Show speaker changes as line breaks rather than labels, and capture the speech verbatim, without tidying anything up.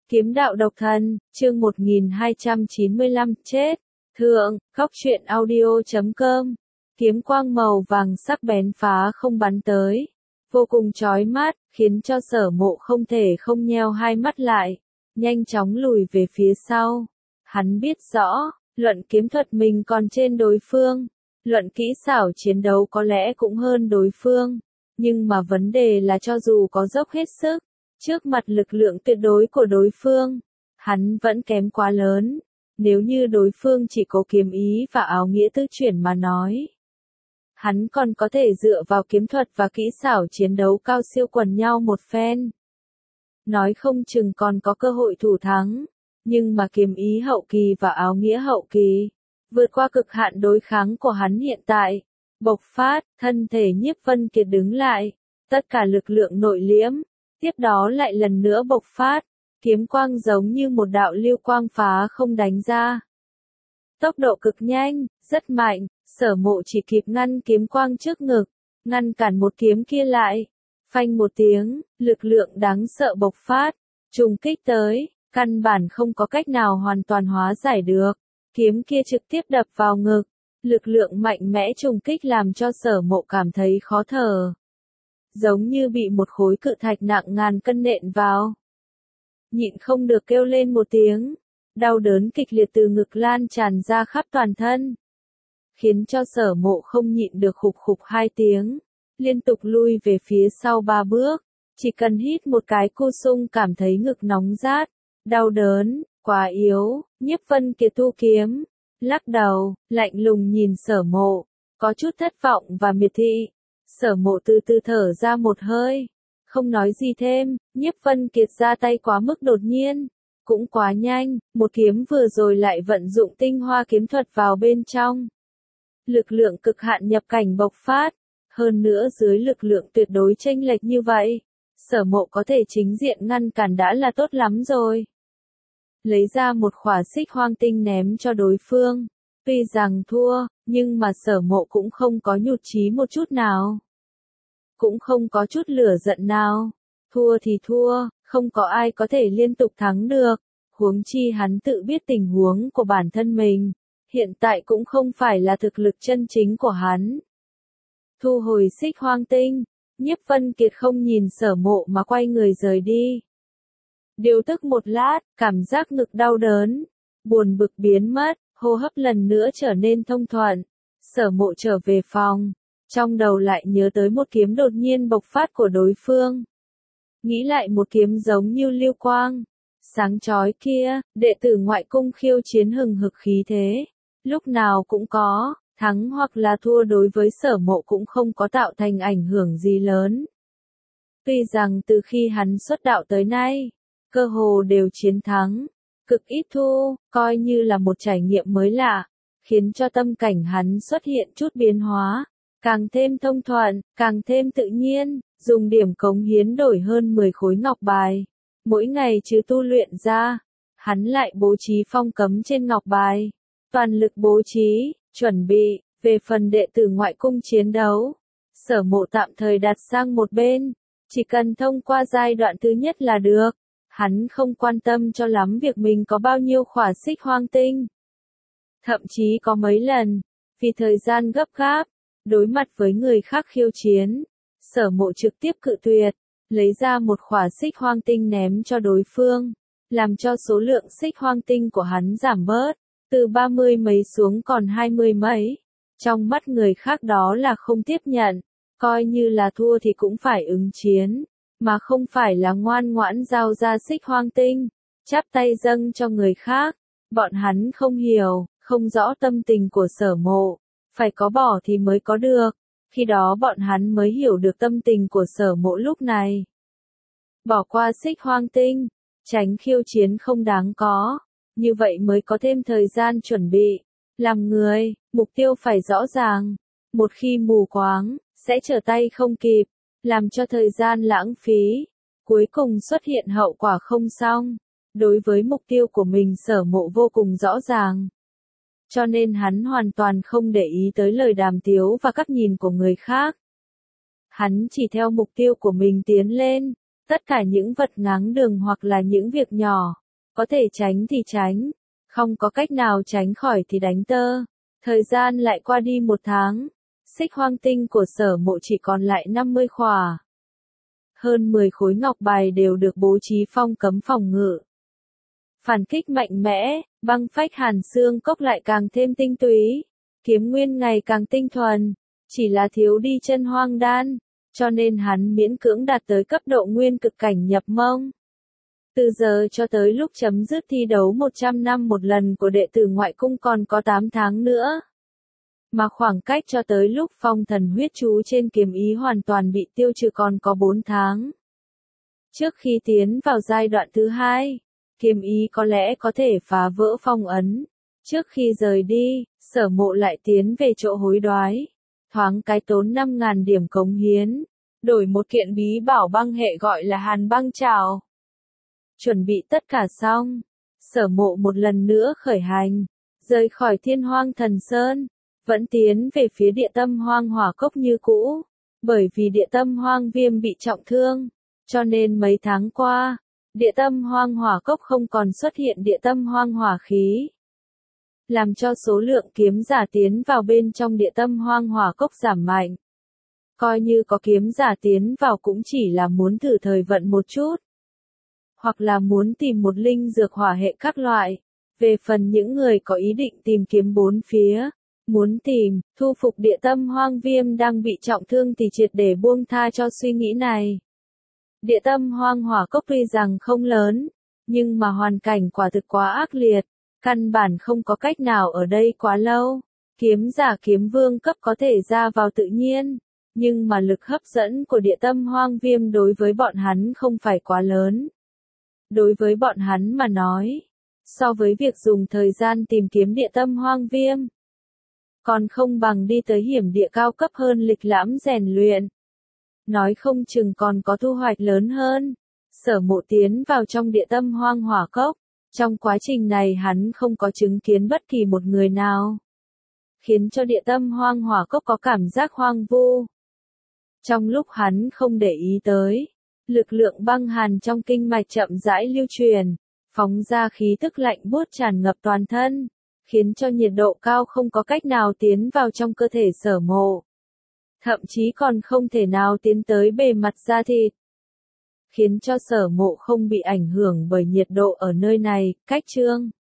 Kiếm đạo độc thần, chương một nghìn hai trăm chín mươi lăm, chết. Thượng, góc truyện audio chấm com. Kiếm quang màu vàng sắc bén phá không bắn tới, vô cùng chói mắt, khiến cho Sở Mộ không thể không nheo hai mắt lại, nhanh chóng lùi về phía sau. Hắn biết rõ, luận kiếm thuật mình còn trên đối phương, luận kỹ xảo chiến đấu có lẽ cũng hơn đối phương, nhưng mà vấn đề là cho dù có dốc hết sức, trước mặt lực lượng tuyệt đối của đối phương, hắn vẫn kém quá lớn. Nếu như đối phương chỉ có kiếm ý và áo nghĩa tứ chuyển mà nói, hắn còn có thể dựa vào kiếm thuật và kỹ xảo chiến đấu cao siêu quần nhau một phen. Nói không chừng còn có cơ hội thủ thắng, nhưng mà kiếm ý hậu kỳ và áo nghĩa hậu kỳ, vượt qua cực hạn đối kháng của hắn hiện tại. Bộc phát, thân thể Nhiếp Vân Kiệt đứng lại, tất cả lực lượng nội liễm, tiếp đó lại lần nữa bộc phát, kiếm quang giống như một đạo lưu quang phá không đánh ra. Tốc độ cực nhanh, rất mạnh, Sở Mộ chỉ kịp ngăn kiếm quang trước ngực, ngăn cản một kiếm kia lại. Phanh một tiếng, lực lượng đáng sợ bộc phát, trùng kích tới, căn bản không có cách nào hoàn toàn hóa giải được. Kiếm kia trực tiếp đập vào ngực, lực lượng mạnh mẽ trùng kích làm cho Sở Mộ cảm thấy khó thở. Giống như bị một khối cự thạch nặng ngàn cân nện vào. Nhịn không được kêu lên một tiếng, đau đớn kịch liệt từ ngực lan tràn ra khắp toàn thân, khiến cho Sở Mộ không nhịn được khục khục hai tiếng, liên tục lui về phía sau ba bước, chỉ cần hít một cái cu sung cảm thấy ngực nóng rát, đau đớn, quá yếu. Nhiếp Vân Kiệt thu kiếm, lắc đầu, lạnh lùng nhìn Sở Mộ, có chút thất vọng và miệt thị. Sở Mộ từ từ thở ra một hơi, không nói gì thêm. Nhiếp Vân Kiệt ra tay quá mức đột nhiên, cũng quá nhanh, một kiếm vừa rồi lại vận dụng tinh hoa kiếm thuật vào bên trong. Lực lượng cực hạn nhập cảnh bộc phát, hơn nữa dưới lực lượng tuyệt đối chênh lệch như vậy, Sở Mộ có thể chính diện ngăn cản đã là tốt lắm rồi. Lấy ra một khỏa xích hoang tinh ném cho đối phương, tuy rằng thua, nhưng mà Sở Mộ cũng không có nhụt chí một chút nào. Cũng không có chút lửa giận nào. Thua thì thua, không có ai có thể liên tục thắng được. Huống chi hắn tự biết tình huống của bản thân mình, hiện tại cũng không phải là thực lực chân chính của hắn. Thu hồi xích hoang tinh, Nhiếp Vân Kiệt không nhìn Sở Mộ mà quay người rời đi. Điều tức một lát, cảm giác ngực đau đớn, buồn bực biến mất, hô hấp lần nữa trở nên thông thuận. Sở Mộ trở về phòng, trong đầu lại nhớ tới một kiếm đột nhiên bộc phát của đối phương. Nghĩ lại một kiếm giống như lưu quang, sáng chói kia, đệ tử ngoại cung khiêu chiến hừng hực khí thế, lúc nào cũng có, thắng hoặc là thua đối với Sở Mộ cũng không có tạo thành ảnh hưởng gì lớn. Tuy rằng từ khi hắn xuất đạo tới nay, cơ hồ đều chiến thắng, cực ít thua, coi như là một trải nghiệm mới lạ, khiến cho tâm cảnh hắn xuất hiện chút biến hóa, càng thêm thông thuận, càng thêm tự nhiên, dùng điểm cống hiến đổi hơn mười khối ngọc bài. Mỗi ngày trừ tu luyện ra, hắn lại bố trí phong cấm trên ngọc bài, toàn lực bố trí, chuẩn bị. Về phần đệ tử ngoại cung chiến đấu, Sở Mộ tạm thời đặt sang một bên, chỉ cần thông qua giai đoạn thứ nhất là được. Hắn không quan tâm cho lắm việc mình có bao nhiêu khỏa xích hoang tinh. Thậm chí có mấy lần, vì thời gian gấp gáp, đối mặt với người khác khiêu chiến, Sở Mộ trực tiếp cự tuyệt, lấy ra một khỏa xích hoang tinh ném cho đối phương, làm cho số lượng xích hoang tinh của hắn giảm bớt, từ ba mươi mấy xuống còn hai mươi mấy. Trong mắt người khác đó là không tiếp nhận, coi như là thua thì cũng phải ứng chiến, mà không phải là ngoan ngoãn giao ra xích hoang tinh, chắp tay dâng cho người khác. Bọn hắn không hiểu, không rõ tâm tình của Sở Mộ, phải có bỏ thì mới có được, khi đó bọn hắn mới hiểu được tâm tình của Sở Mộ lúc này. Bỏ qua xích hoang tinh, tránh khiêu chiến không đáng có, như vậy mới có thêm thời gian chuẩn bị. Làm người, mục tiêu phải rõ ràng, một khi mù quáng, sẽ trở tay không kịp, làm cho thời gian lãng phí, cuối cùng xuất hiện hậu quả không xong. Đối với mục tiêu của mình Sở Mộ vô cùng rõ ràng, cho nên hắn hoàn toàn không để ý tới lời đàm tiếu và các nhìn của người khác. Hắn chỉ theo mục tiêu của mình tiến lên, Tất cả những vật ngáng đường hoặc là những việc nhỏ, có thể tránh thì tránh, không có cách nào tránh khỏi thì đánh tơ. Thời gian lại qua đi một tháng, xích hoang tinh của Sở Mộ chỉ còn lại năm mươi khỏa. Hơn mười khối ngọc bài đều được bố trí phong cấm phòng ngự. Phản kích mạnh mẽ, băng phách hàn xương cốc lại càng thêm tinh túy, kiếm nguyên ngày càng tinh thuần, chỉ là thiếu đi chân hoang đan, cho nên hắn miễn cưỡng đạt tới cấp độ nguyên cực cảnh nhập mông. Từ giờ cho tới lúc chấm dứt thi đấu một trăm năm một lần của đệ tử ngoại cung còn có tám tháng nữa. Mà khoảng cách cho tới lúc phong thần huyết chú trên kiếm ý hoàn toàn bị tiêu trừ còn có bốn tháng. Trước khi tiến vào giai đoạn thứ hai, kiếm ý có lẽ có thể phá vỡ phong ấn. Trước khi rời đi, Sở Mộ lại tiến về chỗ hối đoái. Thoáng cái tốn năm ngàn điểm cống hiến. Đổi một kiện bí bảo băng hệ gọi là hàn băng trảo. Chuẩn bị tất cả xong. Sở Mộ một lần nữa khởi hành. Rời khỏi Thiên Hoang Thần Sơn. Vẫn tiến về phía địa tâm hoang hỏa cốc như cũ. Bởi vì địa tâm hoang viêm bị trọng thương. Cho nên mấy tháng qua, địa tâm hoang hỏa cốc không còn xuất hiện địa tâm hoang hỏa khí. Làm cho số lượng kiếm giả tiến vào bên trong địa tâm hoang hỏa cốc giảm mạnh. Coi như có kiếm giả tiến vào cũng chỉ là muốn thử thời vận một chút. Hoặc là muốn tìm một linh dược hỏa hệ các loại. Về phần những người có ý định tìm kiếm bốn phía, muốn tìm, thu phục địa tâm hoang viêm đang bị trọng thương thì triệt để buông tha cho suy nghĩ này. Địa tâm hoang hỏa cốc tuy rằng không lớn, nhưng mà hoàn cảnh quả thực quá ác liệt, căn bản không có cách nào ở đây quá lâu. Kiếm giả kiếm vương cấp có thể ra vào tự nhiên, nhưng mà lực hấp dẫn của địa tâm hoang viêm đối với bọn hắn không phải quá lớn. Đối với bọn hắn mà nói, so với việc dùng thời gian tìm kiếm địa tâm hoang viêm, còn không bằng đi tới hiểm địa cao cấp hơn lịch lãm rèn luyện. Nói không chừng còn có thu hoạch lớn hơn. Sở Mộ tiến vào trong địa tâm hoang hỏa cốc. Trong quá trình này hắn không có chứng kiến bất kỳ một người nào. Khiến cho địa tâm hoang hỏa cốc có cảm giác hoang vu. Trong lúc hắn không để ý tới, lực lượng băng hàn trong kinh mạch chậm rãi lưu truyền, phóng ra khí tức lạnh buốt tràn ngập toàn thân, khiến cho nhiệt độ cao không có cách nào tiến vào trong cơ thể Sở Mộ. Thậm chí còn không thể nào tiến tới bề mặt da thịt. Khiến cho Sở Mộ không bị ảnh hưởng bởi nhiệt độ ở nơi này, cách chương.